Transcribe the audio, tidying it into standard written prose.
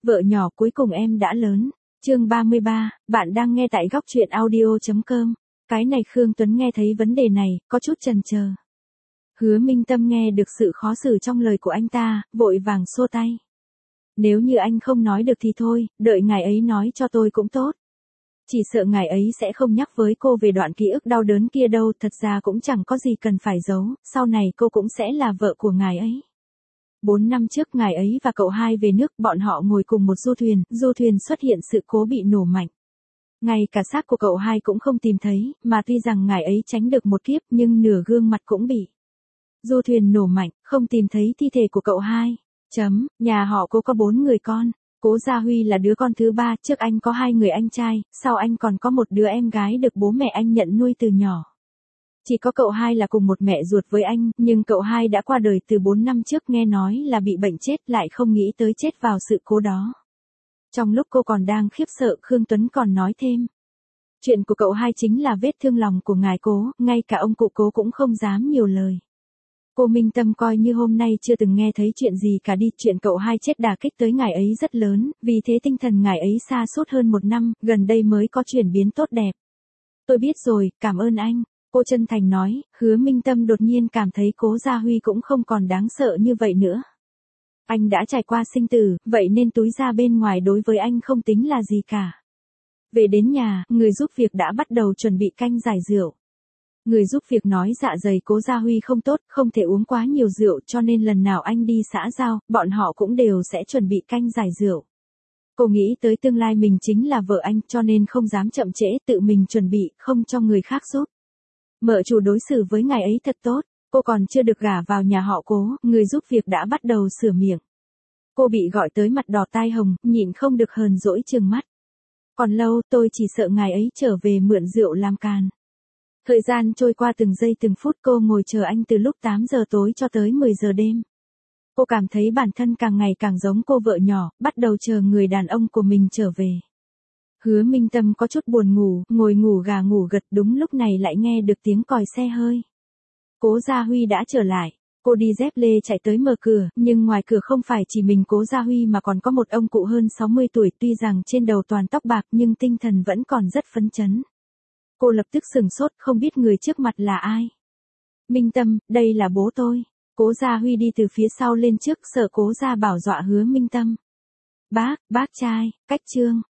Vợ nhỏ cuối cùng em đã lớn. Chương 33, bạn đang nghe tại góc truyện audio.com. Cái này Khương Tuấn nghe thấy vấn đề này, có chút chần chờ. Hứa Minh Tâm nghe được sự khó xử trong lời của anh ta, vội vàng xua tay. Nếu như anh không nói được thì thôi, đợi ngài ấy nói cho tôi cũng tốt. Chỉ sợ ngài ấy sẽ không nhắc với cô về đoạn ký ức đau đớn kia đâu, thật ra cũng chẳng có gì cần phải giấu, sau này cô cũng sẽ là vợ của ngài ấy. 4 năm trước ngài ấy và cậu hai về nước, bọn họ ngồi cùng một du thuyền xuất hiện sự cố bị nổ mạnh. Ngay cả xác của cậu hai cũng không tìm thấy, mà tuy rằng ngài ấy tránh được một kiếp nhưng nửa gương mặt cũng bị. Du thuyền nổ mạnh, không tìm thấy thi thể của cậu hai. Nhà họ Cố có 4 người con. Cố Gia Huy là đứa con thứ 3, trước anh có 2 người anh trai, sau anh còn có một đứa em gái được bố mẹ anh nhận nuôi từ nhỏ. Chỉ có cậu hai là cùng một mẹ ruột với anh, nhưng cậu hai đã qua đời từ 4 năm trước, nghe nói là bị bệnh chết, lại không nghĩ tới chết vào sự cố đó. Trong lúc cô còn đang khiếp sợ, Khương Tuấn còn nói thêm. Chuyện của cậu hai chính là vết thương lòng của ngài Cố, ngay cả ông cụ Cố cũng không dám nhiều lời. Cô Minh Tâm coi như hôm nay chưa từng nghe thấy chuyện gì cả đi, chuyện cậu hai chết đả kích tới ngài ấy rất lớn, vì thế tinh thần ngài ấy sa sút hơn 1 năm, gần đây mới có chuyển biến tốt đẹp. Tôi biết rồi, cảm ơn anh. Cô chân thành nói. Hứa Minh Tâm đột nhiên cảm thấy Cố Gia Huy cũng không còn đáng sợ như vậy nữa. Anh đã trải qua sinh tử, vậy nên túi ra bên ngoài đối với anh không tính là gì cả. Về đến nhà, người giúp việc đã bắt đầu chuẩn bị canh giải rượu. Người giúp việc nói dạ dày Cố Gia Huy không tốt, không thể uống quá nhiều rượu, cho nên lần nào anh đi xã giao, bọn họ cũng đều sẽ chuẩn bị canh giải rượu. Cô nghĩ tới tương lai mình chính là vợ anh, cho nên không dám chậm trễ, tự mình chuẩn bị, không cho người khác giúp. Mợ chủ đối xử với ngài ấy thật tốt, cô còn chưa được gả vào nhà họ Cố, người giúp việc đã bắt đầu sửa miệng. Cô bị gọi tới mặt đỏ tai hồng, nhịn không được hờn dỗi trừng mắt. Còn lâu, tôi chỉ sợ ngài ấy trở về mượn rượu làm càn. Thời gian trôi qua từng giây từng phút, cô ngồi chờ anh từ lúc 8 giờ tối cho tới 10 giờ đêm. Cô cảm thấy bản thân càng ngày càng giống cô vợ nhỏ, bắt đầu chờ người đàn ông của mình trở về. Hứa Minh Tâm có chút buồn ngủ, ngồi ngủ gà ngủ gật, đúng lúc này lại nghe được tiếng còi xe hơi. Cố Gia Huy đã trở lại. Cô đi dép lê chạy tới mở cửa, nhưng ngoài cửa không phải chỉ mình Cố Gia Huy mà còn có một ông cụ hơn 60 tuổi, tuy rằng trên đầu toàn tóc bạc nhưng tinh thần vẫn còn rất phấn chấn. Cô lập tức sửng sốt, không biết người trước mặt là ai. Minh Tâm, đây là bố tôi. Cố Gia Huy đi từ phía sau lên trước, sợ Cố Gia Bảo dọa Hứa Minh Tâm. Bác trai, cách Trương.